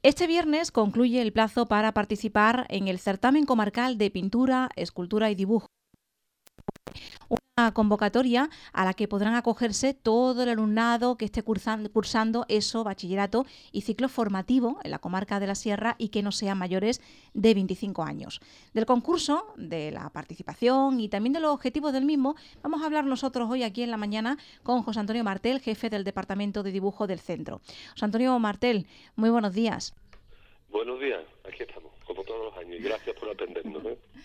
Este viernes concluye el plazo para participar en el certamen comarcal de pintura, escultura y dibujo. Una convocatoria a la que podrán acogerse todo el alumnado que esté cursando ESO, bachillerato y ciclo formativo en la comarca de la Sierra y que no sean mayores de 25 años. Del concurso, de la participación y también de los objetivos del mismo, vamos a hablar nosotros hoy aquí en la mañana con José Antonio Martel, jefe del Departamento de Dibujo del centro. José Antonio Martel, muy buenos días. Buenos días, aquí estamos, como todos los años, y gracias por atendernos.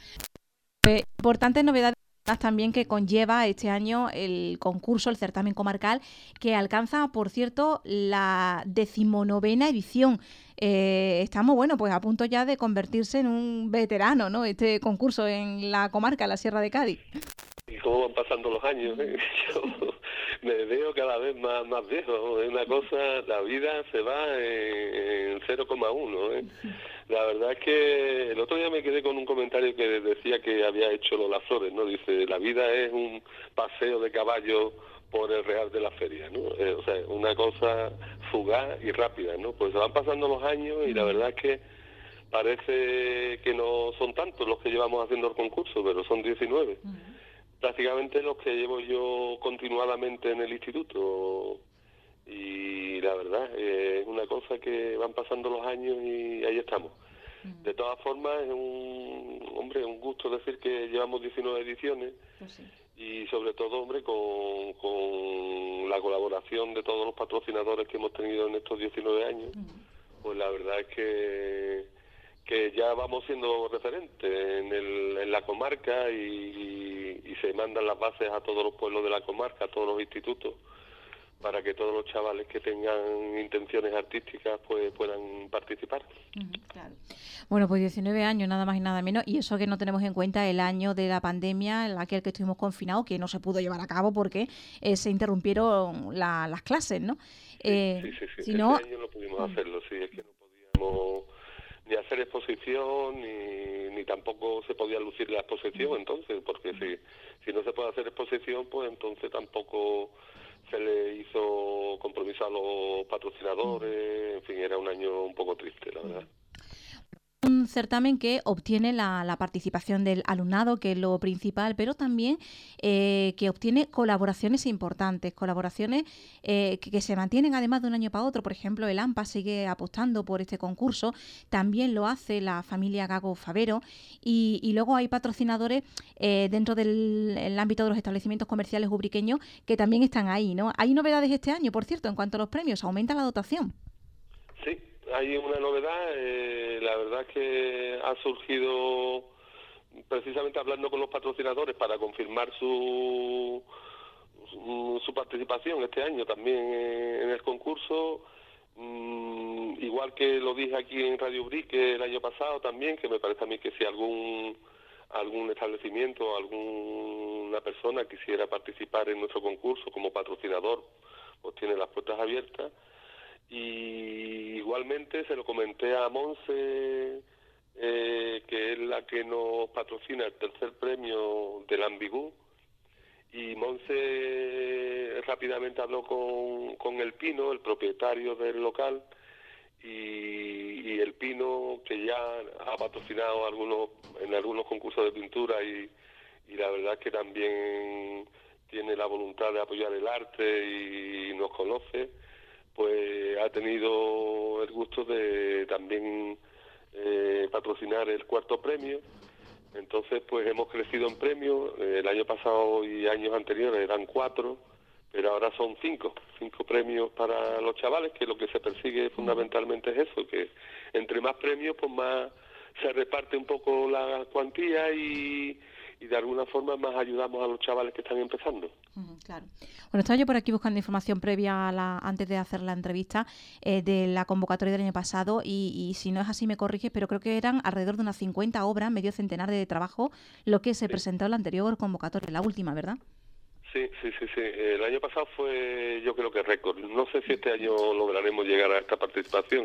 Importantes novedades también que conlleva este año el concurso, el certamen comarcal, que alcanza, por cierto, la 19ª edición. Estamos, pues a punto ya de convertirse en un veterano, ¿no? Este concurso en la comarca, la Sierra de Cádiz. Y cómo van pasando los años, yo me veo cada vez más viejo. Es una cosa, la vida se va en 0,1. La verdad es que el otro día me quedé con un comentario que decía que había hecho Lola Flores, ¿no? Dice, la vida es un paseo de caballo por el Real de la Feria, ¿no? O sea, una cosa fugaz y rápida, ¿no? Pues se van pasando los años y la verdad es que parece que no son tantos los que llevamos haciendo el concurso, pero son 19. Prácticamente los que llevo yo continuadamente en el instituto, y la verdad es una cosa que van pasando los años y ahí estamos. De todas formas es un gusto decir que llevamos 19 ediciones, pues sí. Y sobre todo, con la colaboración de todos los patrocinadores que hemos tenido en estos 19 años, pues la verdad es que ya vamos siendo referentes en la comarca y se mandan las bases a todos los pueblos de la comarca, a todos los institutos, para que todos los chavales que tengan intenciones artísticas pues puedan participar. Claro. Bueno, pues 19 años, nada más y nada menos, y eso que no tenemos en cuenta el año de la pandemia, en aquel que estuvimos confinados, que no se pudo llevar a cabo porque se interrumpieron las clases, ¿no? Sí. Si Ese no... año no pudimos hacerlo, sí, es que no podíamos ni hacer exposición, ni tampoco se podía lucir la exposición entonces, porque si no se puede hacer exposición, pues entonces tampoco se le hizo compromiso a los patrocinadores, en fin, era un año un poco triste, la verdad. Un certamen que obtiene la participación del alumnado, que es lo principal, pero también que obtiene colaboraciones importantes, colaboraciones que se mantienen además de un año para otro. Por ejemplo, el AMPA sigue apostando por este concurso, también lo hace la familia Gago Favero y luego hay patrocinadores dentro del ámbito de los establecimientos comerciales ubriqueños que también están ahí, ¿no? Hay novedades este año, por cierto, en cuanto a los premios, aumenta la dotación. Sí, hay una novedad, la verdad es que ha surgido precisamente hablando con los patrocinadores para confirmar su participación este año también en el concurso, igual que lo dije aquí en Radio Brique el año pasado también, que me parece a mí que si algún establecimiento, alguna persona quisiera participar en nuestro concurso como patrocinador, pues tiene las puertas abiertas. Y igualmente se lo comenté a Monse, que es la que nos patrocina el tercer premio del Ambigú, y Monse rápidamente habló con El Pino, el propietario del local, y El Pino, que ya ha patrocinado en algunos concursos de pintura y la verdad es que también tiene la voluntad de apoyar el arte y nos conoce, pues ha tenido el gusto de también patrocinar el cuarto premio. Entonces pues hemos crecido en premios. El año pasado y años anteriores eran 4, pero ahora son 5 premios para los chavales, que lo que se persigue fundamentalmente es eso, que entre más premios pues más se reparte un poco la cuantía y de alguna forma más ayudamos a los chavales que están empezando. Claro. Bueno, estaba yo por aquí buscando información previa antes de hacer la entrevista de la convocatoria del año pasado y si no es así me corriges, pero creo que eran alrededor de unas 50 obras, medio centenar de trabajo, lo que se presentó en la anterior convocatoria, la última, ¿verdad? Sí. El año pasado fue, yo creo que récord. No sé si este año lograremos llegar a esta participación,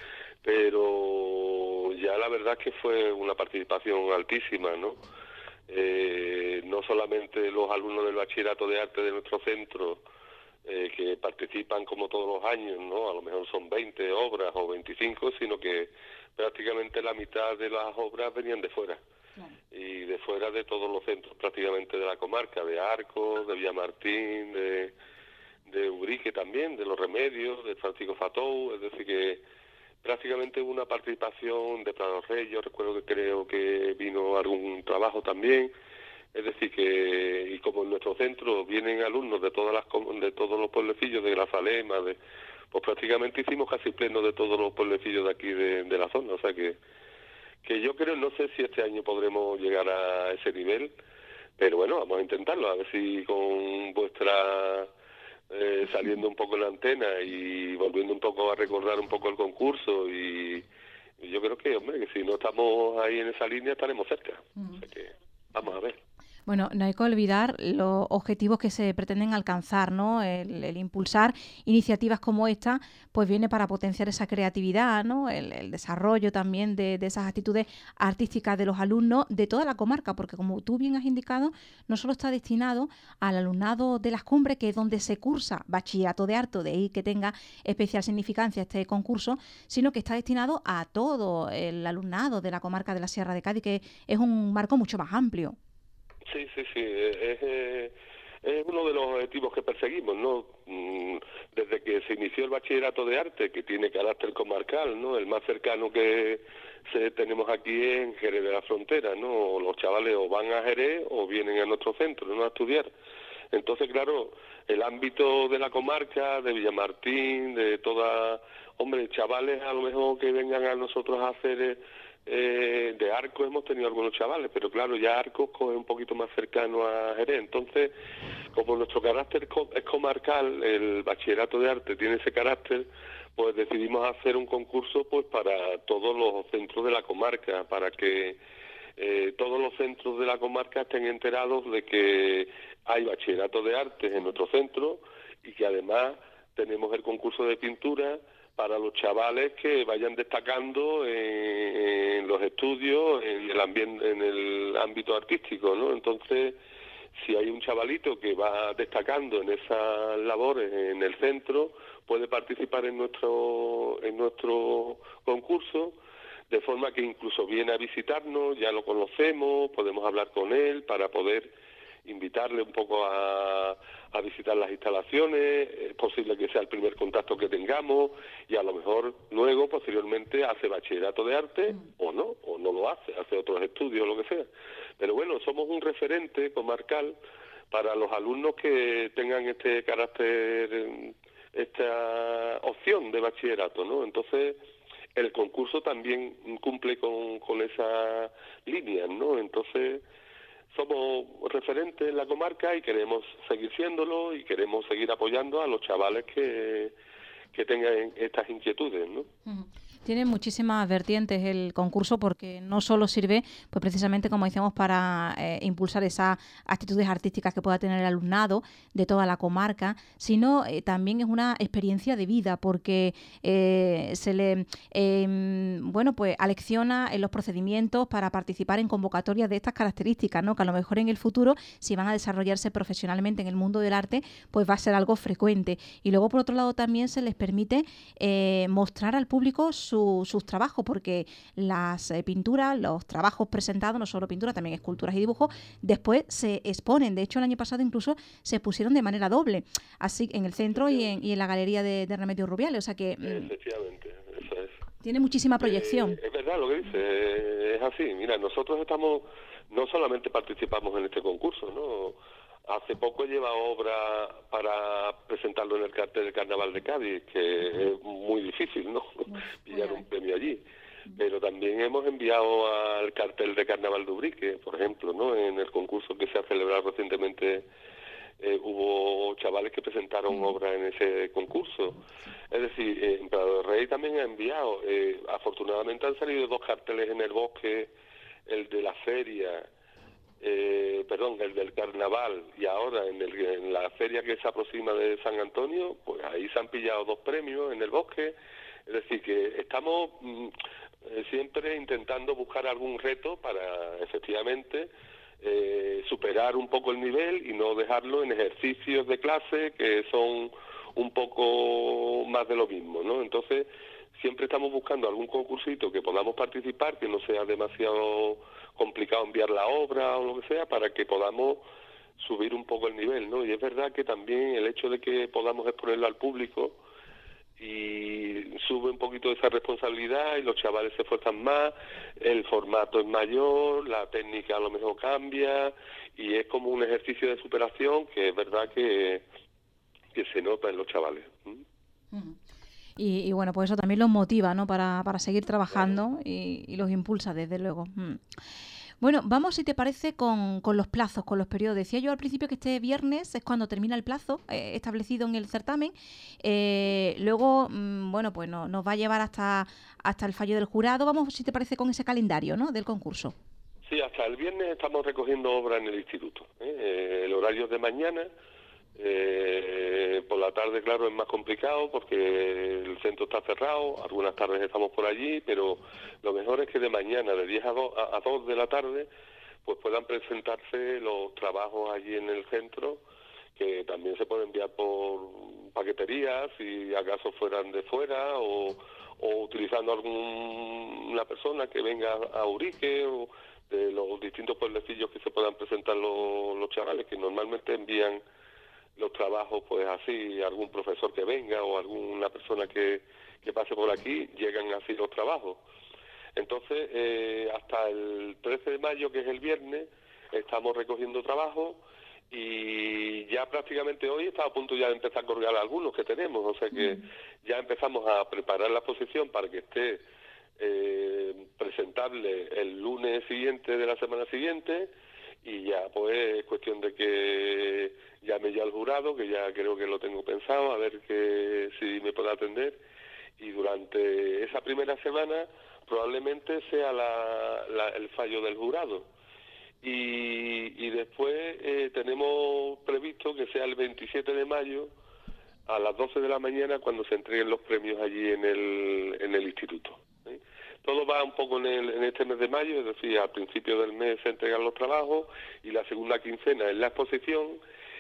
pero ya la verdad es que fue una participación altísima, ¿no? No solamente los alumnos del bachillerato de arte de nuestro centro, que participan como todos los años, ¿no? A lo mejor son 20 obras o 25, sino que prácticamente la mitad de las obras venían de fuera. Claro. Y de fuera de todos los centros prácticamente de la comarca, de Arcos, de Villamartín, de Ubrique también, de Los Remedios, de Francisco Fatou, es decir que prácticamente una participación de Prado Rey. Yo recuerdo que creo que vino algún trabajo también. Es decir que, y como en nuestro centro vienen alumnos de todos los pueblecillos de Grazalema, pues prácticamente hicimos casi pleno de todos los pueblecillos de aquí de la zona. O sea que yo creo, no sé si este año podremos llegar a ese nivel, pero bueno, vamos a intentarlo, a ver si con vuestra saliendo un poco en la antena y volviendo un poco a recordar un poco el concurso, y yo creo que, hombre, que si no estamos ahí en esa línea estaremos cerca. O sea que vamos a ver. Bueno, no hay que olvidar los objetivos que se pretenden alcanzar, ¿no? El impulsar iniciativas como esta, pues viene para potenciar esa creatividad, ¿no? El desarrollo también de esas actitudes artísticas de los alumnos de toda la comarca, porque como tú bien has indicado, no solo está destinado al alumnado de las cumbres, que es donde se cursa bachillerato de arte, de ahí que tenga especial significancia este concurso, sino que está destinado a todo el alumnado de la comarca de la Sierra de Cádiz, que es un marco mucho más amplio. Sí, es uno de los objetivos que perseguimos, ¿no? Desde que se inició el bachillerato de arte, que tiene carácter comarcal, ¿no? El más cercano que tenemos aquí es en Jerez de la Frontera, ¿no? Los chavales o van a Jerez o vienen a nuestro centro, ¿no? A estudiar. Entonces, claro, el ámbito de la comarca, de Villamartín, de hombre, chavales a lo mejor que vengan a nosotros a hacer... de Arcos hemos tenido algunos chavales, pero claro, ya Arcos es un poquito más cercano a Jerez. Entonces, como nuestro carácter es comarcal, el bachillerato de arte tiene ese carácter, pues decidimos hacer un concurso pues para todos los centros de la comarca, para que todos los centros de la comarca estén enterados de que hay bachillerato de arte en nuestro centro, y que además tenemos el concurso de pintura para los chavales que vayan destacando en los estudios, en el ámbito artístico, ¿no? Entonces, si hay un chavalito que va destacando en esas labores en el centro, puede participar en nuestro concurso, de forma que incluso viene a visitarnos, ya lo conocemos, podemos hablar con él para poder invitarle un poco a visitar las instalaciones. Es posible que sea el primer contacto que tengamos, y a lo mejor luego, posteriormente, hace bachillerato de arte o no lo hace otros estudios, lo que sea. Pero bueno, somos un referente comarcal para los alumnos que tengan este carácter, esta opción de bachillerato, ¿no? Entonces, el concurso también cumple con esa línea, ¿no? Entonces, somos referentes en la comarca y queremos seguir siéndolo, y queremos seguir apoyando a los chavales que tengan estas inquietudes, ¿no? Tiene muchísimas vertientes el concurso, porque no solo sirve, pues precisamente, como decíamos, para impulsar esas actitudes artísticas que pueda tener el alumnado de toda la comarca, sino también es una experiencia de vida, porque se le pues alecciona en los procedimientos para participar en convocatorias de estas características, ¿no? Que a lo mejor en el futuro, si van a desarrollarse profesionalmente en el mundo del arte, pues va a ser algo frecuente. Y luego, por otro lado, también se les permite mostrar al público sus trabajos, porque las pinturas, los trabajos presentados, no solo pintura, también esculturas y dibujos, después se exponen. De hecho, el año pasado incluso se expusieron de manera doble, así en el centro y en la galería de Remedios Rubiales. O sea que efectivamente, eso es. Tiene muchísima proyección. Es verdad lo que dice, es así. Mira, nosotros no solamente participamos en este concurso, ¿no? Hace poco lleva obra para presentarlo en el cartel del Carnaval de Cádiz, que es muy difícil, ¿no? Pillar un premio allí. Pero también hemos enviado al cartel de Carnaval de Ubrique, por ejemplo, ¿no? En el concurso que se ha celebrado recientemente, hubo chavales que presentaron obras en ese concurso. Es decir, en Prado de Rey también ha enviado. Afortunadamente han salido 2 carteles en el bosque, el de la feria, el del carnaval, y ahora en la feria que se aproxima de San Antonio, pues ahí se han pillado 2 premios en el bosque. Es decir, que estamos siempre intentando buscar algún reto para, efectivamente, superar un poco el nivel y no dejarlo en ejercicios de clase que son un poco más de lo mismo, ¿no? Entonces, siempre estamos buscando algún concursito que podamos participar, que no sea demasiado complicado enviar la obra o lo que sea, para que podamos subir un poco el nivel, ¿no? Y es verdad que también el hecho de que podamos exponerlo al público y sube un poquito esa responsabilidad y los chavales se esfuerzan más, el formato es mayor, la técnica a lo mejor cambia y es como un ejercicio de superación que es verdad que se nota en los chavales. Ujú. Y bueno, pues eso también los motiva, ¿no? Para seguir Claro. trabajando y los impulsa, desde luego. Bueno, vamos, si te parece, con los plazos, con los periodos. Decía yo al principio que este viernes es cuando termina el plazo establecido en el certamen. Luego, bueno, pues nos va a llevar hasta el fallo del jurado. Vamos, si te parece, con ese calendario, ¿no? Del concurso. Sí, hasta el viernes estamos recogiendo obra en el instituto. El horario es de mañana. Por la tarde, claro, es más complicado porque el centro está cerrado, algunas tardes estamos por allí, pero lo mejor es que de mañana, de 10 a 2 de la tarde, pues puedan presentarse los trabajos allí en el centro, que también se pueden enviar por paquetería, si acaso fueran de fuera, o utilizando alguna persona que venga a Urique, o de los distintos pueblecillos que se puedan presentar los chavales, que normalmente envían los trabajos, pues así, algún profesor que venga o alguna persona que pase por aquí, llegan así los trabajos. Entonces, hasta el 13 de mayo, que es el viernes, estamos recogiendo trabajo y ya prácticamente hoy está a punto ya de empezar a colgar algunos que tenemos, o sea que ya empezamos a preparar la exposición para que esté presentable el lunes siguiente de la semana siguiente, y ya pues es cuestión de que llame ya al jurado, que ya creo que lo tengo pensado, a ver que si me puede atender, y durante esa primera semana probablemente sea el fallo del jurado. Y después tenemos previsto que sea el 27 de mayo a las 12 de la mañana cuando se entreguen los premios allí en el instituto. Todo va un poco en este mes de mayo, es decir, al principio del mes se entregan los trabajos y la segunda quincena es la exposición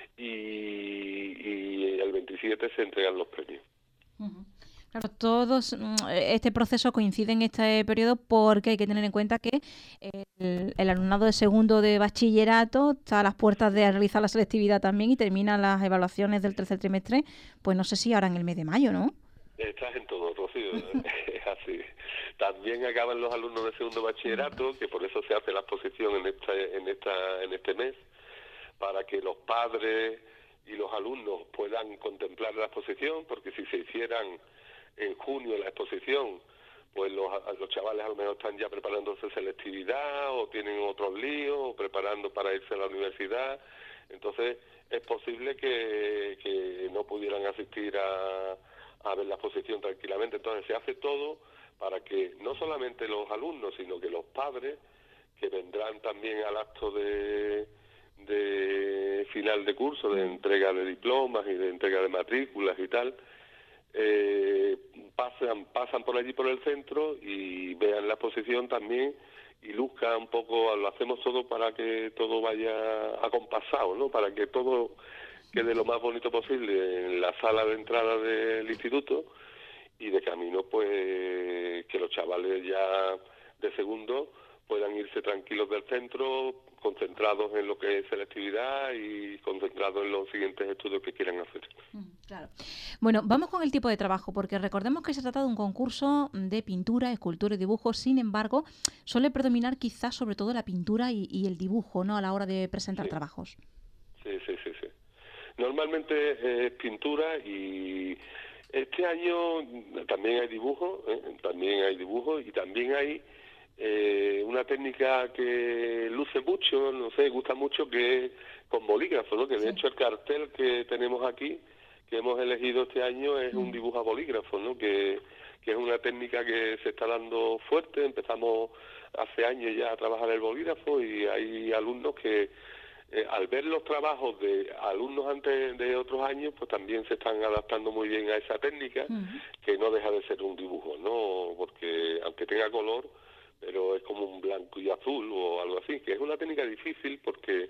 y el 27 se entregan los premios. Claro, este proceso coincide en este periodo porque hay que tener en cuenta que el alumnado de segundo de bachillerato está a las puertas de realizar la selectividad también y termina las evaluaciones del tercer trimestre, pues no sé si ahora en el mes de mayo, ¿no? Estás en todo, Rocío, es así. También acaban los alumnos de segundo bachillerato, que por eso se hace la exposición en este mes, para que los padres y los alumnos puedan contemplar la exposición, porque si se hicieran en junio la exposición, pues los chavales a lo mejor están ya preparándose selectividad o tienen otros líos o preparando para irse a la universidad. Entonces es posible que no pudieran asistir a ver la exposición tranquilamente. Entonces se hace todo para que no solamente los alumnos, sino que los padres, que vendrán también al acto de final de curso, de entrega de diplomas y de entrega de matrículas y tal, pasan por allí por el centro y vean la exposición también y luzca un poco. Lo hacemos todo para que todo vaya acompasado, ¿no? Para que todo quede lo más bonito posible en la sala de entrada del instituto, y de camino pues que los chavales ya de segundo puedan irse tranquilos del centro, concentrados en lo que es selectividad y concentrados en los siguientes estudios que quieran hacer. Claro. Bueno, vamos con el tipo de trabajo, porque recordemos que se trata de un concurso de pintura, escultura y dibujo. Sin embargo, suele predominar quizás sobre todo la pintura y el dibujo, ¿no? A la hora de presentar trabajos. Sí. Normalmente es pintura, y este año también hay dibujo, y también hay una técnica que luce mucho, no sé, gusta mucho, que es con bolígrafo, ¿no? Que de hecho el cartel que tenemos aquí, que hemos elegido este año, es un dibujo a bolígrafo, ¿no? Que es una técnica que se está dando fuerte. Empezamos hace años ya a trabajar el bolígrafo, y hay alumnos que al ver los trabajos de alumnos antes de otros años, pues también se están adaptando muy bien a esa técnica, que no deja de ser un dibujo, ¿no? Porque aunque tenga color, pero es como un blanco y azul o algo así, que es una técnica difícil porque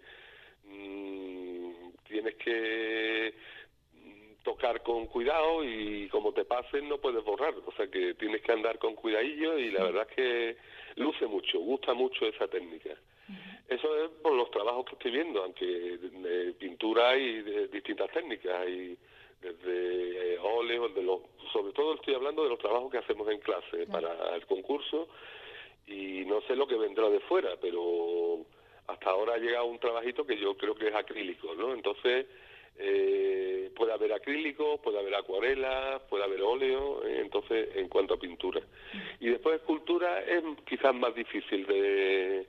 tienes que tocar con cuidado y como te pasen no puedes borrar, o sea que tienes que andar con cuidadillo y la verdad es que luce mucho, gusta mucho esa técnica. Eso es por los trabajos que estoy viendo, aunque de pintura hay de distintas técnicas, hay desde óleo, sobre todo estoy hablando de los trabajos que hacemos en clase para el concurso, y no sé lo que vendrá de fuera, pero hasta ahora ha llegado un trabajito que yo creo que es acrílico, ¿no? Entonces puede haber acrílico, puede haber acuarela, puede haber óleo, entonces en cuanto a pintura. Y después escultura es quizás más difícil de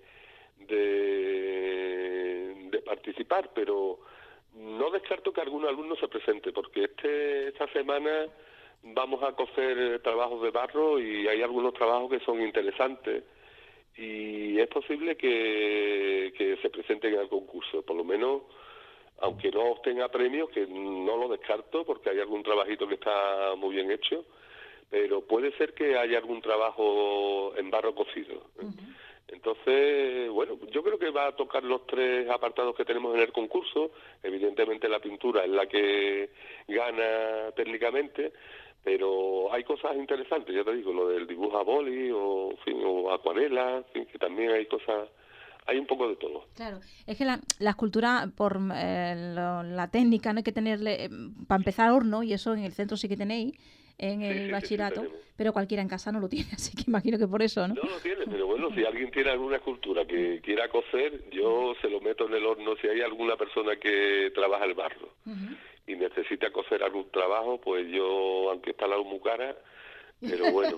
participar, pero no descarto que algún alumno se presente, porque esta semana vamos a coger trabajos de barro y hay algunos trabajos que son interesantes y es posible que se presenten al concurso, por lo menos, aunque no obtenga premios, que no lo descarto porque hay algún trabajito que está muy bien hecho, pero puede ser que haya algún trabajo en barro cocido. Entonces, bueno, yo creo que va a tocar los tres apartados que tenemos en el concurso. Evidentemente la pintura es la que gana técnicamente, pero hay cosas interesantes, ya te digo, lo del dibujo a boli o, en fin, o acuarela, en fin, que también hay cosas, hay un poco de todo. Claro, es que la escultura, por la técnica, no hay que tenerle, para empezar, horno, y eso en el centro sí que tenéis, en el bachillerato, sí, pero cualquiera en casa no lo tiene, así que imagino que por eso, ¿no? No lo tiene, pero bueno, si alguien tiene alguna escultura que quiera coser, yo se lo meto en el horno. Si hay alguna persona que trabaja el barro y necesita coser algún trabajo, pues yo, aunque está la luz muy cara, pero bueno,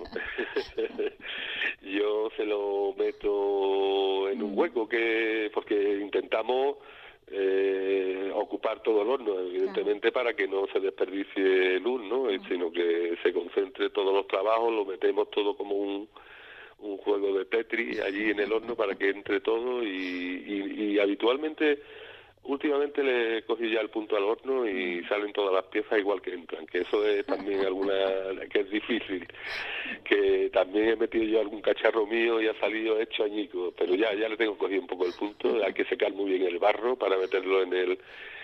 yo se lo meto en un hueco, porque intentamos ocupar todo el horno, evidentemente, para que no se desperdicie luz, ¿no? Sino que se concentre todos los trabajos, lo metemos todo como un juego de Tetris allí en el horno para que entre todo y habitualmente, últimamente le cogí ya el punto al horno y salen todas las piezas igual que entran, que eso es también que es difícil, que también he metido yo algún cacharro mío y ha salido hecho añico, pero ya le tengo cogido un poco el punto. Hay que secar muy bien el barro para meterlo en el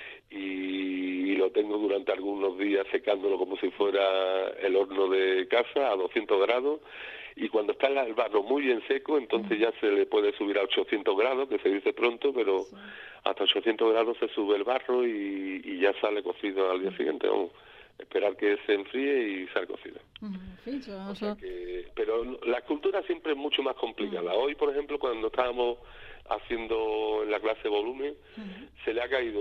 y lo tengo durante algunos días secándolo como si fuera el horno de casa a 200 grados, y cuando está el barro muy bien seco, entonces ya se le puede subir a 800 grados, que se dice pronto, pero hasta 800 grados se sube el barro y ya sale cocido al día siguiente. Vamos, esperar que se enfríe y sale cocido. O sea pero la escultura siempre es mucho más complicada. Hoy, por ejemplo, cuando estábamos haciendo en la clase volumen, se le ha caído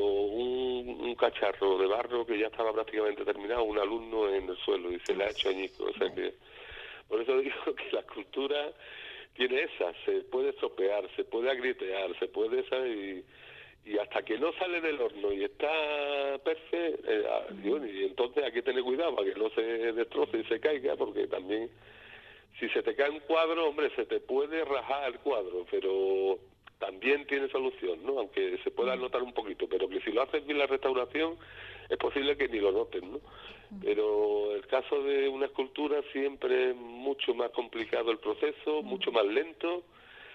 un cacharro de barro que ya estaba prácticamente terminado a un alumno en el suelo y se le ha hecho añico. O sea que, por eso digo que la escultura tiene se puede estropear, se puede agrietear, se puede, ¿sabes? Y hasta que no sale del horno y está perfecto, y entonces hay que tener cuidado para que no se destroce y se caiga, porque también si se te cae un cuadro, hombre, se te puede rajar el cuadro, pero también tiene solución, ¿no? Aunque se pueda notar un poquito, pero que si lo haces bien la restauración, es posible que ni lo noten, ¿no? Pero el caso de una escultura siempre es mucho más complicado el proceso, mucho más lento,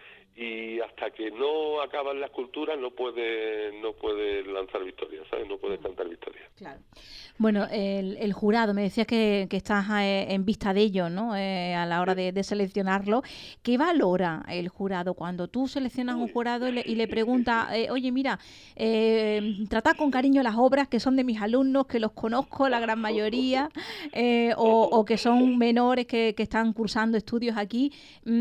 y hasta que no acaban la escultura no puede lanzar victoria, ¿sabes? No puede cantar victoria. Claro. Bueno, el jurado, me decías que estás en vista de ello, ¿no? A la hora de seleccionarlo. ¿Qué valora el jurado cuando tú seleccionas un jurado y le preguntas, oye, mira, trata con cariño las obras que son de mis alumnos, que los conozco la gran mayoría, o que son menores que están cursando estudios aquí?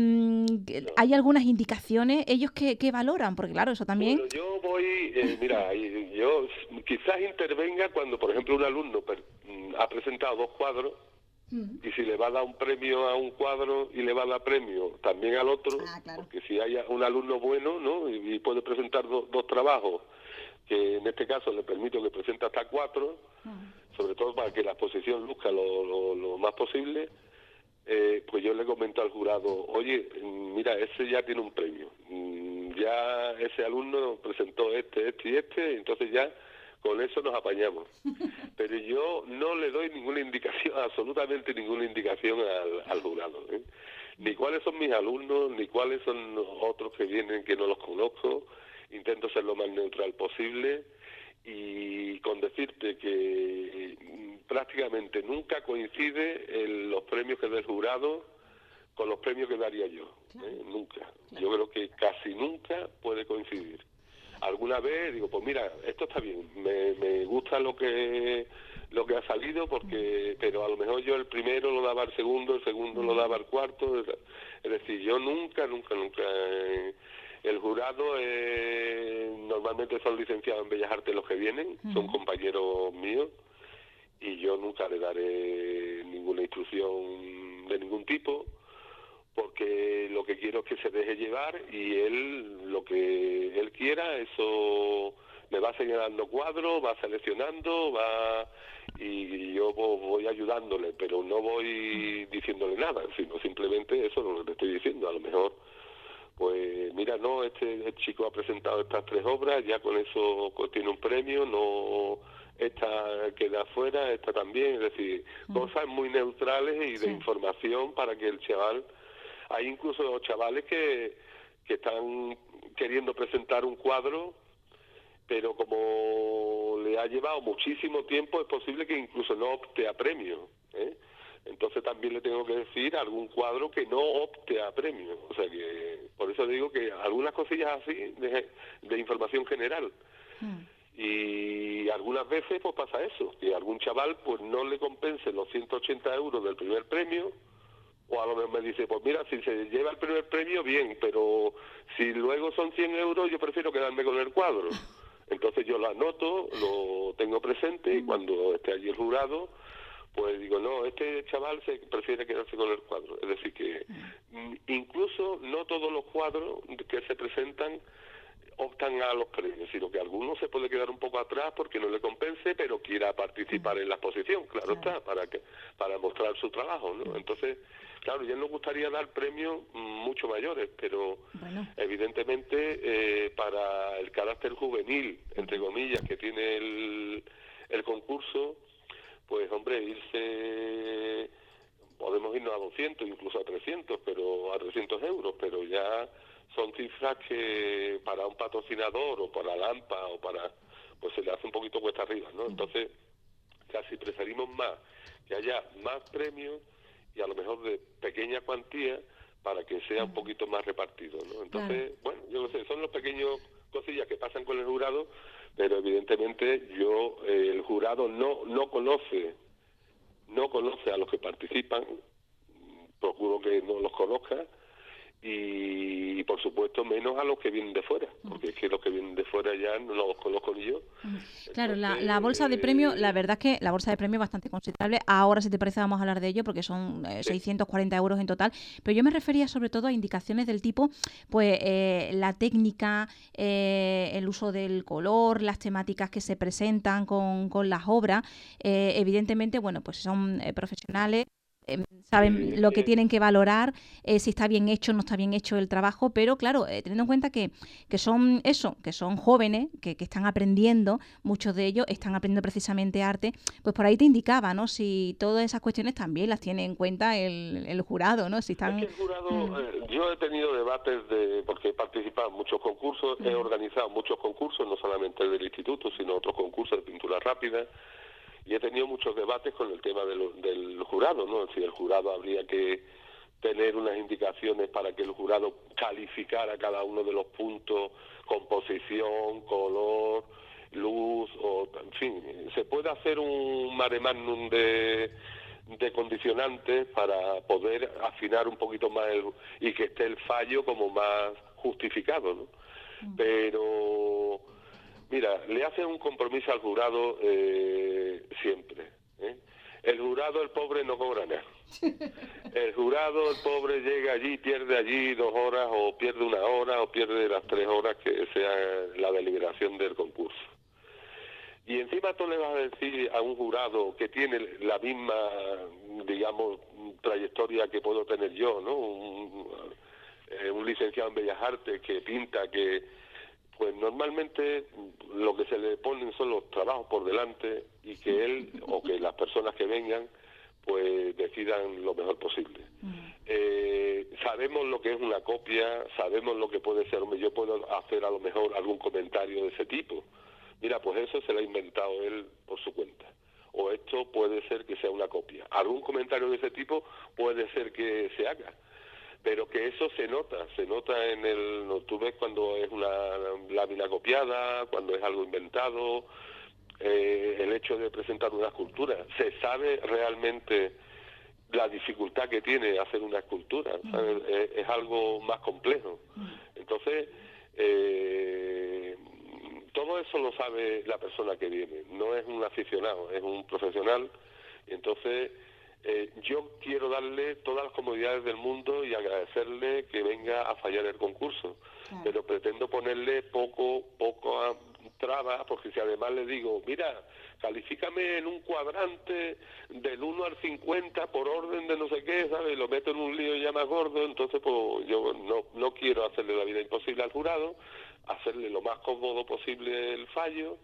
¿Hay algunas indicaciones ellos que valoran? Porque claro, eso también... Bueno, yo voy, mira, yo quizás intervenga cuando, por ejemplo, un alumno ha presentado 2 cuadros y si le va a dar un premio a un cuadro y le va a dar premio también al otro, porque si hay un alumno bueno, ¿no? Y puede presentar dos trabajos, que en este caso le permito que presente hasta 4, sobre todo para que la exposición luzca lo más posible. Pues yo le comento al jurado, oye, mira, ese ya tiene un premio, ya ese alumno presentó este y entonces ya con eso nos apañamos. Pero yo no le doy ninguna indicación, absolutamente ninguna indicación al jurado, ¿eh? ni cuáles son mis alumnos, ni cuáles son los otros que vienen que no los conozco. Intento ser lo más neutral posible y con decirte que prácticamente nunca coincide los premios que da el jurado con los premios que daría yo. Nunca. Yo creo que casi nunca puede coincidir. Alguna vez digo, pues mira, esto está bien, me gusta lo que ha salido, pero a lo mejor yo el primero lo daba al segundo, el segundo lo daba al cuarto. Es decir, yo nunca, el jurado normalmente son licenciados en Bellas Artes los que vienen, son compañeros míos, y yo nunca le daré ninguna instrucción de ningún tipo, porque lo que quiero es que se deje llevar y él, lo que él quiera, eso me va señalando cuadros, va seleccionando, y yo voy ayudándole, pero no voy diciéndole nada, sino simplemente eso es lo que le estoy diciendo. A lo mejor, pues mira, no, este chico ha presentado estas 3 obras, ya con eso tiene un premio, no, esta queda fuera, esta también, es decir, cosas muy neutrales y de información para que el chaval... Hay incluso chavales que están queriendo presentar un cuadro, pero como le ha llevado muchísimo tiempo, es posible que incluso no opte a premio, ¿eh? Entonces también le tengo que decir algún cuadro que no opte a premio. O sea que, por eso digo que algunas cosillas así de información general. Y algunas veces pues pasa eso, que algún chaval pues no le compense los 180 euros del primer premio, o a lo mejor me dice, pues mira, si se lleva el primer premio, bien, pero si luego son 100 euros, yo prefiero quedarme con el cuadro. Entonces yo lo anoto, lo tengo presente, y cuando esté allí el jurado, pues digo, no, este chaval se prefiere quedarse con el cuadro. Es decir, que incluso no todos los cuadros que se presentan optan a los premios, sino que algunos se puede quedar un poco atrás porque no le compense, pero quiera participar en la exposición, claro está, para mostrar su trabajo, ¿no? Entonces, claro, ya nos gustaría dar premios mucho mayores, pero evidentemente para el carácter juvenil, entre comillas, que tiene el concurso, pues hombre, podemos irnos a 200, incluso a 300, pero a 300 euros, pero ya son cifras que para un patrocinador o para la AMPA pues se le hace un poquito cuesta arriba, ¿no? Entonces, casi preferimos más que haya más premios y a lo mejor de pequeña cuantía para que sea un poquito más repartido, ¿no? Entonces, bueno, yo no sé, son los pequeños cosillas que pasan con el jurado, pero evidentemente el jurado no conoce a los que participan, procuro que no los conozca, y por supuesto menos a los que vienen de fuera, porque es que los que vienen de fuera ya no los conozco ni yo. Claro, la bolsa de premio, la verdad es que la bolsa de premio es bastante considerable. Ahora, si te parece, vamos a hablar de ello, porque son 640 euros en total, pero yo me refería sobre todo a indicaciones del tipo, pues la técnica, el uso del color, las temáticas que se presentan con las obras. Evidentemente, bueno, pues son profesionales, saben lo que tienen que valorar, si está bien hecho o no está bien hecho el trabajo, pero claro, teniendo en cuenta que son que son jóvenes, que están aprendiendo, muchos de ellos están aprendiendo precisamente arte, pues por ahí te indicaba, ¿no? Si todas esas cuestiones también las tiene en cuenta el jurado, ¿no? Si están... Es que el jurado, yo he tenido debates porque he participado en muchos concursos, he organizado muchos concursos, no solamente el del instituto, sino otros concursos de pintura rápida, y he tenido muchos debates con el tema del jurado, ¿no? Si el jurado habría que tener unas indicaciones para que el jurado calificara cada uno de los puntos, composición, color, luz, en fin, se puede hacer un mare magnum de condicionantes para poder afinar un poquito más y que esté el fallo como más justificado, ¿no? Pero mira, le hacen un compromiso al jurado siempre, ¿eh? El jurado, el pobre, no cobra nada. El jurado, el pobre, llega allí, pierde allí 2 horas, o pierde 1 hora, o pierde las 3 horas que sea la deliberación del concurso. Y encima tú le vas a decir a un jurado que tiene la misma, digamos, trayectoria que puedo tener yo, ¿no? Un licenciado en Bellas Artes que pinta, pues normalmente lo que se le ponen son los trabajos por delante y que él o que las personas que vengan pues decidan lo mejor posible. sabemos lo que es una copia, sabemos lo que puede ser. Yo puedo hacer a lo mejor algún comentario de ese tipo. Mira, pues eso se lo ha inventado él por su cuenta. O esto puede ser que sea una copia. Algún comentario de ese tipo puede ser que se haga. Pero que eso se nota en tú ves cuando es una lámina copiada, cuando es algo inventado, el hecho de presentar una escultura. Se sabe realmente la dificultad que tiene hacer una escultura, ¿sabes? Es algo más complejo. Entonces, todo eso lo sabe la persona que viene, no es un aficionado, es un profesional. Y entonces, yo quiero darle todas las comodidades del mundo y agradecerle que venga a fallar el concurso, pero pretendo ponerle poco trabas, porque si además le digo, mira, califícame en un cuadrante del 1 al 50 por orden de no sé qué, ¿sabes? Y lo meto en un lío ya más gordo. Entonces pues yo no quiero hacerle la vida imposible al jurado, hacerle lo más cómodo posible el fallo,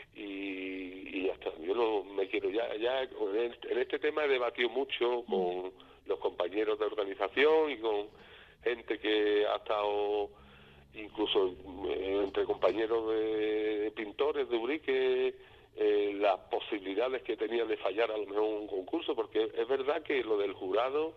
y ya está. Yo no me quiero ya en este tema he debatido mucho con los compañeros de organización y con gente que ha estado incluso entre compañeros de pintores de Urique, las posibilidades que tenía de fallar a lo mejor un concurso, porque es verdad que lo del jurado,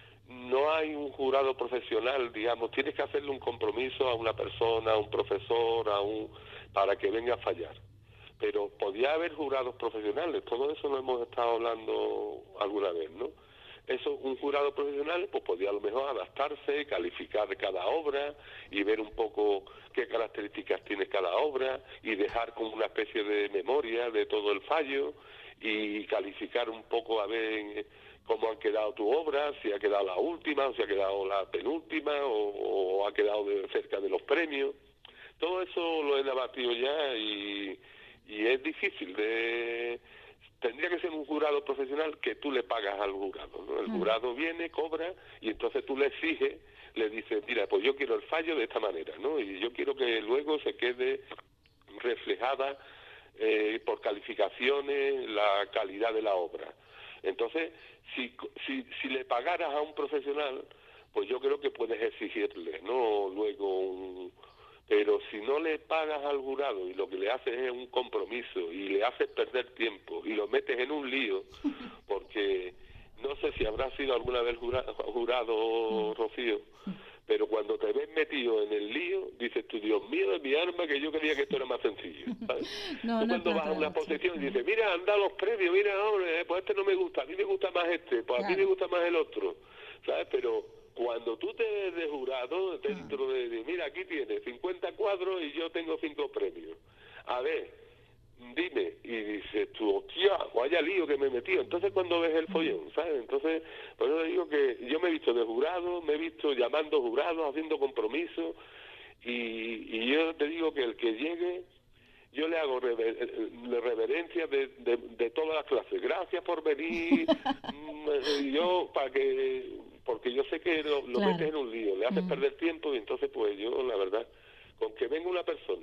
no hay un jurado profesional, digamos, tienes que hacerle un compromiso a una persona, a un profesor, para que venga a fallar. Pero podía haber jurados profesionales, todo eso lo hemos estado hablando alguna vez, ¿no? Eso, un jurado profesional, pues podía a lo mejor adaptarse, calificar cada obra y ver un poco qué características tiene cada obra y dejar como una especie de memoria de todo el fallo y calificar un poco a ver cómo han quedado tu obra, si ha quedado la última o si ha quedado la penúltima o ha quedado cerca de los premios. Todo eso lo he debatido ya y es difícil tendría que ser un jurado profesional que tú le pagas al jurado, ¿no? El jurado viene, cobra, y entonces tú le exiges, le dices, mira, pues yo quiero el fallo de esta manera, ¿no? Y yo quiero que luego se quede reflejada por calificaciones la calidad de la obra. Entonces, si le pagaras a un profesional, pues yo creo que puedes exigirle, ¿no? Luego pero si no le pagas al jurado y lo que le haces es un compromiso y le haces perder tiempo y lo metes en un lío, porque no sé si habrás sido alguna vez jurado, Rocío, pero cuando te ves metido en el lío, dices tú, Dios mío de mi alma, que yo creía que esto era más sencillo, ¿sabes? Tú cuando vas a una posición y dices, mira, anda los premios, mira, hombre, pues este no me gusta, a mí me gusta más este, pues a mí me gusta más el otro, ¿sabes? Pero cuando tú te ves de jurado, dentro de mira, aquí tienes 50 cuadros y yo tengo 5 premios. A ver, dime, y dices tú, hostia, vaya lío que me he metido. Entonces cuando ves el follón, ¿sabes? Entonces, por eso digo que yo me he visto de jurado, me he visto llamando jurados, haciendo compromisos, y yo te digo que el que llegue, yo le hago reverencia de todas las clases. Gracias por venir, yo porque yo sé que lo metes en un lío, le haces perder tiempo, y entonces pues yo, la verdad, con que venga una persona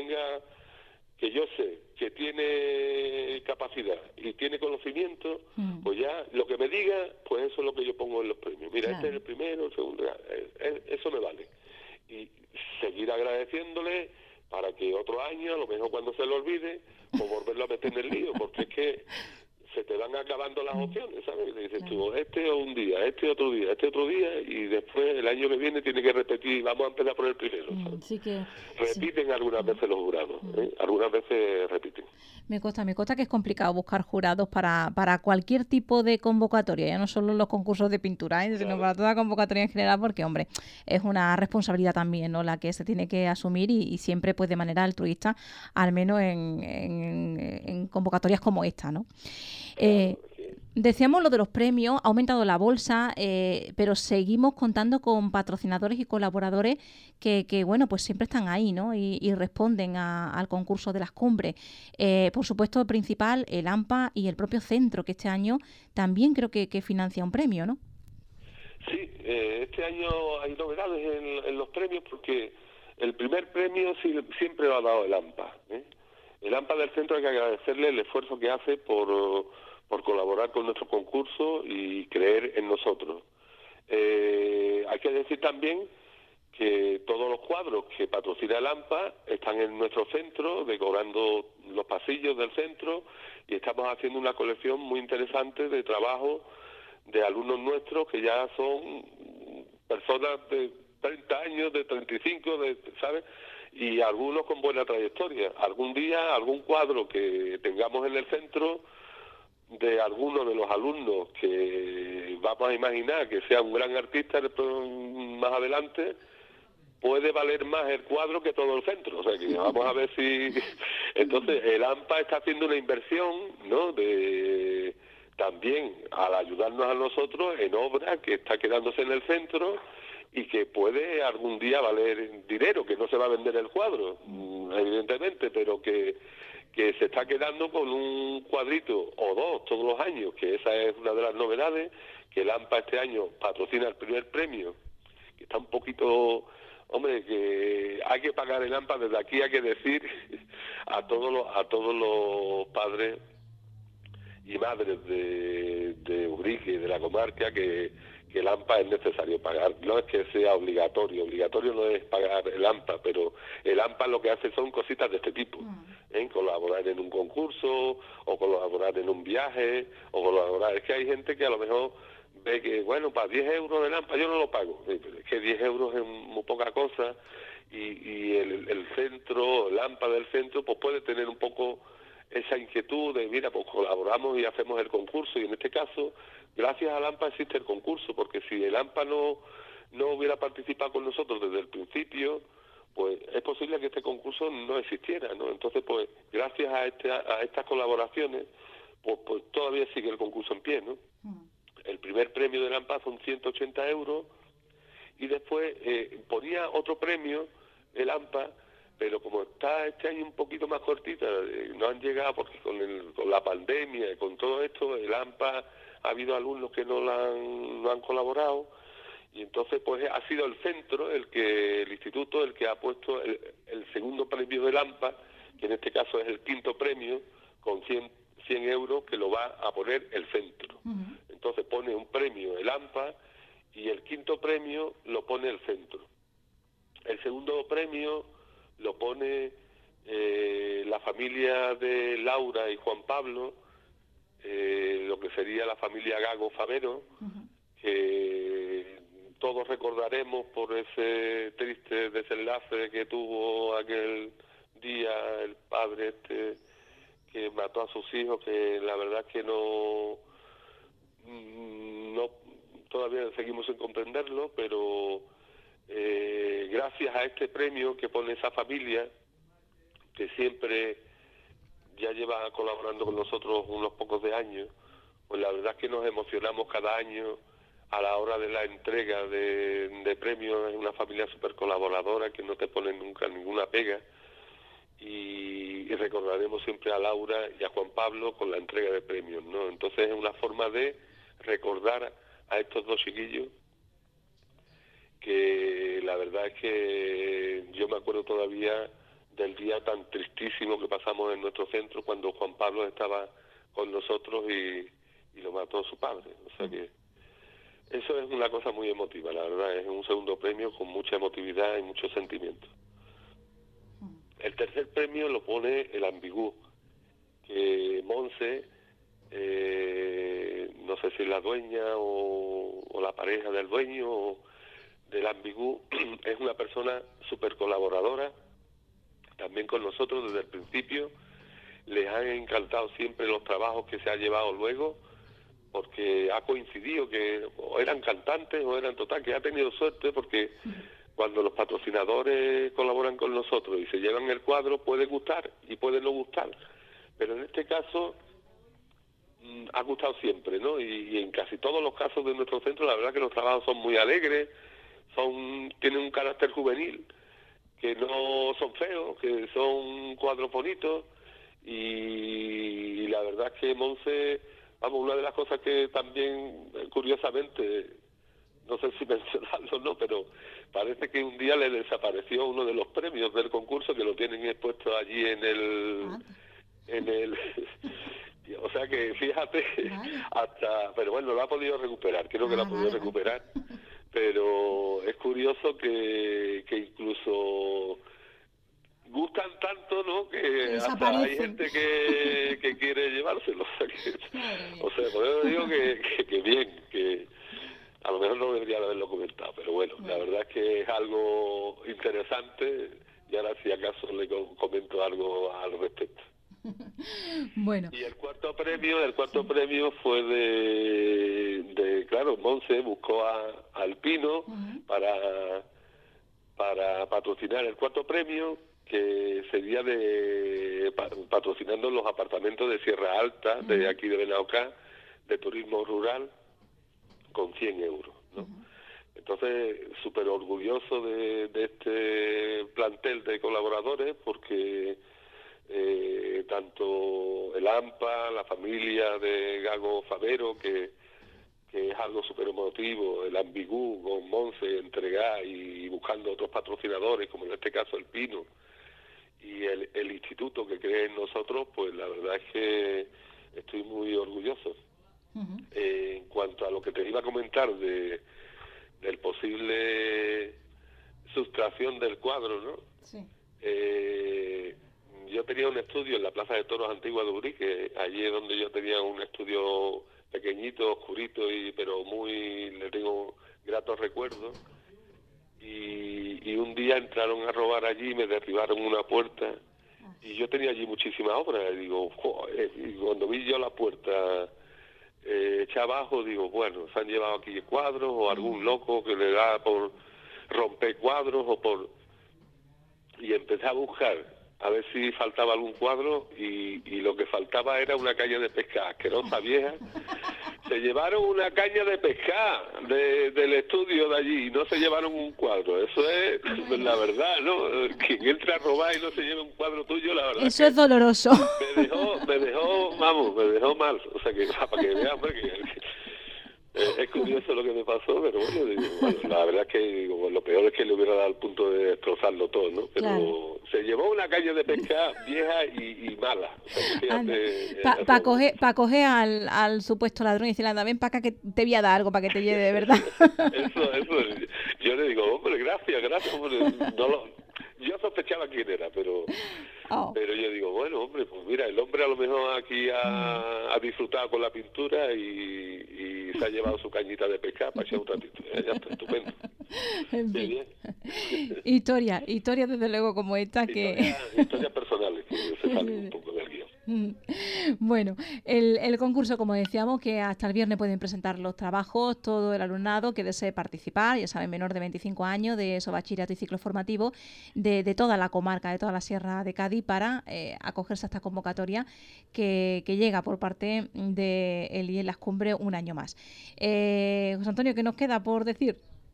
que yo sé que tiene capacidad y tiene conocimiento, pues ya lo que me diga, pues eso es lo que yo pongo en los premios. Mira, este es el primero, el segundo, eso me vale. Y seguir agradeciéndole para que otro año, a lo mejor cuando se lo olvide, pues volverlo a meter en el lío, porque es que se te van acabando las opciones, ¿sabes? Le dices tú, este un día, este otro día, y después el año que viene tiene que repetir, vamos a empezar por el primero, ¿sabes? Sí que, repiten algunas veces los jurados, algunas veces repiten. Me consta que es complicado buscar jurados para cualquier tipo de convocatoria, ya no solo los concursos de pintura, sino para toda convocatoria en general, porque, hombre, es una responsabilidad también, ¿no?, la que se tiene que asumir y siempre pues de manera altruista, al menos en convocatorias como esta, ¿no? Decíamos lo de los premios, ha aumentado la bolsa, pero seguimos contando con patrocinadores y colaboradores que bueno, pues siempre están ahí, ¿no? Y responden al concurso de las cumbres. Por supuesto, el principal, el AMPA y el propio centro, que este año también creo que financia un premio, ¿no? Sí, este año hay novedades en los premios, porque el primer premio siempre lo ha dado el AMPA, ¿eh? El AMPA del centro, hay que agradecerle el esfuerzo que hace por colaborar con nuestro concurso y creer en nosotros. Hay que decir también que todos los cuadros que patrocina el AMPA están en nuestro centro, decorando los pasillos del centro, y estamos haciendo una colección muy interesante de trabajo de alumnos nuestros que ya son personas de 30 años, de 35, ¿sabes? Y algunos con buena trayectoria. Algún día, algún cuadro que tengamos en el centro de alguno de los alumnos que vamos a imaginar que sea un gran artista más adelante, puede valer más el cuadro que todo el centro. O sea que vamos a ver si... Entonces el AMPA está haciendo una inversión, ¿no?, de también al ayudarnos a nosotros en obra que está quedándose en el centro y que puede algún día valer dinero, que no se va a vender el cuadro, evidentemente, pero que se está quedando con un cuadrito o dos todos los años, que esa es una de las novedades, que el AMPA este año patrocina el primer premio, que está un poquito... Hombre, que hay que pagar el AMPA. Desde aquí hay que decir a todos los padres y madres de Ubrique y de la comarca que el AMPA es necesario pagar. No es que sea obligatorio no es pagar el AMPA, pero el AMPA lo que hace son cositas de este tipo, colaborar en un concurso, o colaborar en un viaje, o colaborar... Es que hay gente que a lo mejor ve que, bueno, para 10 euros de AMPA yo no lo pago. Es que 10 euros es muy poca cosa, y el centro, el AMPA del centro, pues puede tener un poco esa inquietud de, mira, pues colaboramos y hacemos el concurso, y en este caso, gracias al AMPA existe el concurso, porque si el AMPA no hubiera participado con nosotros desde el principio, pues es posible que este concurso no existiera, ¿no? Entonces, pues, gracias a estas colaboraciones, pues todavía sigue el concurso en pie, ¿no? El primer premio del AMPA son 180 euros, y después ponía otro premio, el AMPA, pero como está este año un poquito más cortita, no han llegado porque con la pandemia y con todo esto, el AMPA ha habido alumnos que no han colaborado, y entonces pues ha sido el centro, el instituto, el que ha puesto el segundo premio del AMPA, que en este caso es el quinto premio, con 100 euros, que lo va a poner el centro. Entonces pone un premio el AMPA y el quinto premio lo pone el centro. El segundo premio lo pone la familia de Laura y Juan Pablo, lo que sería la familia Gago Favero, que todos recordaremos por ese triste desenlace que tuvo aquel día el padre que mató a sus hijos, que la verdad es que no todavía seguimos sin comprenderlo, pero gracias a este premio que pone esa familia, que siempre ya lleva colaborando con nosotros unos pocos de años, pues la verdad es que nos emocionamos cada año a la hora de la entrega de premios. Es una familia súper colaboradora que no te pone nunca ninguna pega, y recordaremos siempre a Laura y a Juan Pablo con la entrega de premios, ¿no? Entonces es una forma de recordar a estos dos chiquillos, que la verdad es que yo me acuerdo todavía del día tan tristísimo que pasamos en nuestro centro cuando Juan Pablo estaba con nosotros y lo mató su padre. O sea que eso es una cosa muy emotiva, la verdad. Es un segundo premio con mucha emotividad y mucho sentimiento. El tercer premio lo pone el Ambigú, que Monse, no sé si es la dueña o la pareja del dueño del Ambigú, es una persona súper colaboradora, también con nosotros desde el principio. Les han encantado siempre los trabajos que se ha llevado luego, porque ha coincidido que o eran cantantes o eran total, que ha tenido suerte, porque cuando los patrocinadores colaboran con nosotros y se llevan el cuadro, puede gustar y puede no gustar, pero en este caso ha gustado siempre, ¿no? Y en casi todos los casos de nuestro centro, la verdad que los trabajos son muy alegres, tienen un carácter juvenil, que no son feos, que son cuadros bonitos, y la verdad es que Monse, vamos, una de las cosas que también, curiosamente, no sé si mencionarlo o no, pero parece que un día le desapareció uno de los premios del concurso, que lo tienen expuesto allí en el o sea que fíjate, pero bueno, lo ha podido recuperar, creo que lo ha podido recuperar, pero es curioso que incluso gustan tanto, ¿no?, que hasta hay gente que quiere llevárselo. O sea, por eso digo que bien, que a lo mejor no debería haberlo comentado, pero bueno, la verdad es que es algo interesante y ahora si acaso le comento algo al respecto. Bueno. Y el cuarto premio fue claro, Monse buscó a Alpino para patrocinar el cuarto premio, que sería patrocinando los apartamentos de Sierra Alta, de aquí de Benaocá, de turismo rural, con 100 euros, ¿no? Entonces, súper orgulloso de este plantel de colaboradores, porque tanto el AMPA, la familia de Gago Favero, que es algo súper emotivo, el Ambigú con Monse, entregar y buscando otros patrocinadores, como en este caso el Pino, y el instituto que cree en nosotros, pues la verdad es que estoy muy orgulloso. En cuanto a lo que te iba a comentar del posible sustracción del cuadro, ¿no? Sí. Yo tenía un estudio en la Plaza de Toros Antigua de Ubrique, allí es donde yo tenía un estudio pequeñito, oscurito, pero le tengo gratos recuerdos. Y un día entraron a robar allí, me derribaron una puerta, y yo tenía allí muchísimas obras, y digo, joder, y cuando vi yo la puerta hecha abajo, digo, bueno, se han llevado aquí cuadros, o algún loco que le da por romper cuadros, y empecé a buscar a ver si faltaba algún cuadro, y lo que faltaba era una caña de pesca asquerosa vieja. Se llevaron una caña de pescar del estudio de allí y no se llevaron un cuadro. Eso es la verdad, ¿no? Quien entra a robar y no se lleva un cuadro tuyo, la verdad. Eso es doloroso. Me dejó mal. O sea, que para que vean, es curioso lo que me pasó, pero bueno, la verdad es que lo peor es que le hubiera dado al punto de destrozarlo todo, ¿no? Pero claro, se llevó una caña de pesca vieja y mala. O sea, fíjate, para coger al supuesto ladrón y decirle, anda, ven para acá que te voy a dar algo para que te lleve de verdad. Eso, yo le digo, hombre, gracias, hombre, yo sospechaba quién era, pero yo digo, bueno, hombre, pues mira, el hombre a lo mejor aquí ha disfrutado con la pintura y se ha llevado su cañita de pesca para echar un ratito. Ya está, estupendo. En fin. Bien. Historia desde luego como esta Historias personales, que se salen un poco del guión. Bueno, el concurso, como decíamos, que hasta el viernes pueden presentar los trabajos todo el alumnado que desee participar, ya saben, menor de 25 años, de eso bachillerato y ciclo formativo, de toda la comarca, de toda la Sierra de Cádiz, para acogerse a esta convocatoria que llega por parte de el IES Las Cumbres un año más. José Antonio, ¿qué nos queda por decir?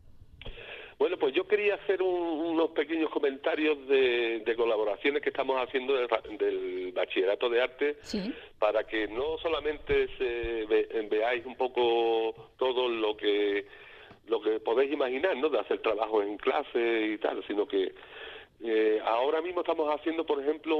Bueno, pues yo quería hacer unos pequeños comentarios de colaboraciones que estamos haciendo del Bachillerato de Arte, ¿sí?, para que no solamente veáis un poco todo lo que podéis imaginar, ¿no?, de hacer trabajo en clase y tal, sino que ahora mismo estamos haciendo, por ejemplo,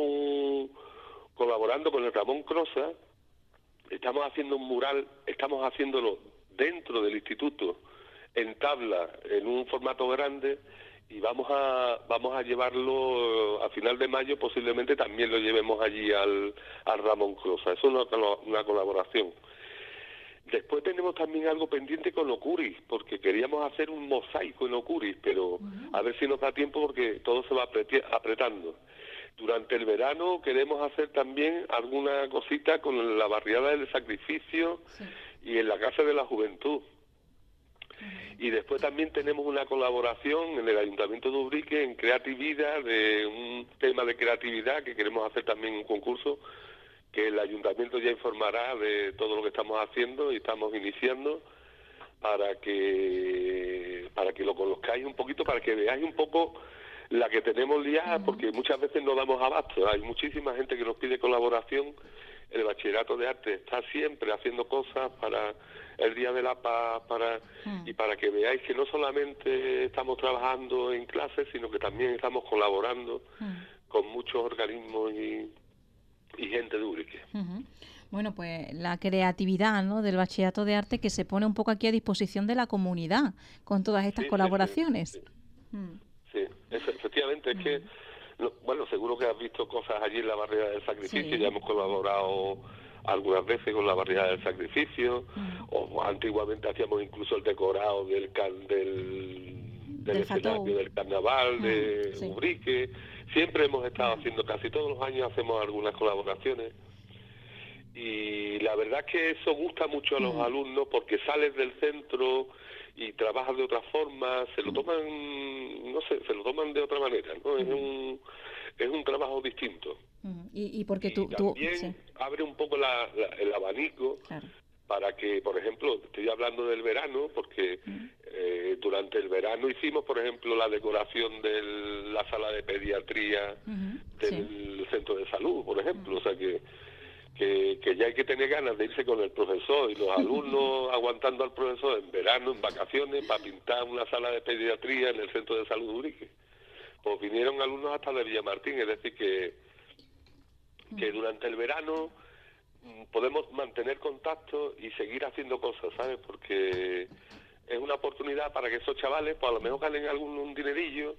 colaborando con el Ramón Crosa, estamos haciendo un mural, estamos haciéndolo dentro del instituto, en tabla, en un formato grande, y vamos a llevarlo a final de mayo, posiblemente también lo llevemos allí al Ramón Crosa. Eso es una colaboración. Después tenemos también algo pendiente con Ocuris, porque queríamos hacer un mosaico en Ocuris, pero a ver si nos da tiempo porque todo se va apretando. Durante el verano queremos hacer también alguna cosita con la barriada del Sacrificio, sí, y en la Casa de la Juventud. Y después también tenemos una colaboración en el Ayuntamiento de Ubrique en Creatividad, de un tema de creatividad que queremos hacer también un concurso, que el Ayuntamiento ya informará de todo lo que estamos haciendo y estamos iniciando, para que lo conozcáis un poquito, para que veáis un poco la que tenemos liada, porque muchas veces no damos abasto. Hay muchísima gente que nos pide colaboración. El Bachillerato de Arte está siempre haciendo cosas para el Día de la Paz, y para que veáis que no solamente estamos trabajando en clases, sino que también estamos colaborando con muchos organismos y gente de Ubrique. Bueno, pues la creatividad, ¿no?, del Bachillerato de Arte, que se pone un poco aquí a disposición de la comunidad con todas estas Sí, sí, colaboraciones. sí, sí, efectivamente, es que, bueno, seguro que has visto cosas allí en la Barriada del Sacrificio, ya Sí. hemos colaborado algunas veces con la Barriada del Sacrificio, Ujú. o antiguamente hacíamos incluso el decorado del Del Fatou. escenario del carnaval de Sí. Ubrique. Siempre hemos estado haciendo, casi todos los años hacemos algunas colaboraciones, y la verdad es que eso gusta mucho a los alumnos porque sales del centro y trabajas de otra forma, se lo toman, no sé, se lo toman de otra manera, ¿no? Es un trabajo distinto. Y porque Y sí, también abre un poco el abanico claro. para que, por ejemplo, estoy hablando del verano, porque durante el verano hicimos, por ejemplo, la decoración de la sala de pediatría Sí. del centro de salud, por ejemplo, o sea que ya hay que tener ganas de irse con el profesor y los alumnos aguantando al profesor en verano, en vacaciones, para pintar una sala de pediatría en el centro de salud de Urique. Pues vinieron alumnos hasta de Villamartín, es decir que durante el verano podemos mantener contacto y seguir haciendo cosas, ¿sabes? Porque es una oportunidad para que esos chavales, pues a lo mejor ganen un dinerillo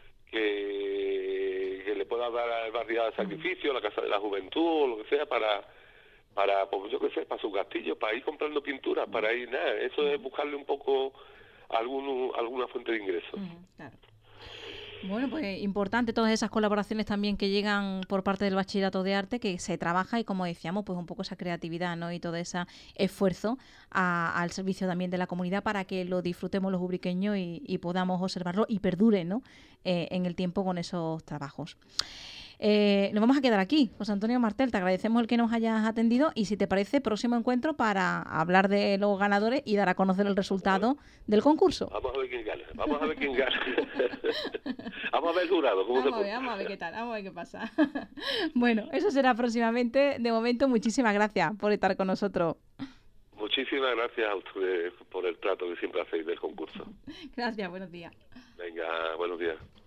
que le pueda dar al barrio de sacrificio, a la Casa de la Juventud, o lo que sea, para pues yo qué sé, para sus gastillos, para ir comprando pinturas, para ir, nada, eso es buscarle un poco alguna fuente de ingresos. Claro. Bueno, pues importante todas esas colaboraciones también que llegan por parte del Bachillerato de Arte, que se trabaja y, como decíamos, pues un poco esa creatividad, ¿no?, y todo ese esfuerzo al servicio también de la comunidad para que lo disfrutemos los ubriqueños y podamos observarlo y perdure, ¿no?, en el tiempo con esos trabajos. Nos vamos a quedar aquí. José Antonio Martel, te agradecemos el que nos hayas atendido y, si te parece, próximo encuentro para hablar de los ganadores y dar a conocer el resultado del concurso. Vamos a ver quién gana. Vamos a ver el jurado. Vamos a ver qué tal, vamos a ver qué pasa. Bueno, eso será próximamente. De momento, muchísimas gracias por estar con nosotros. Muchísimas gracias a ustedes por el trato que siempre hacéis del concurso. Gracias, buenos días. Venga, buenos días.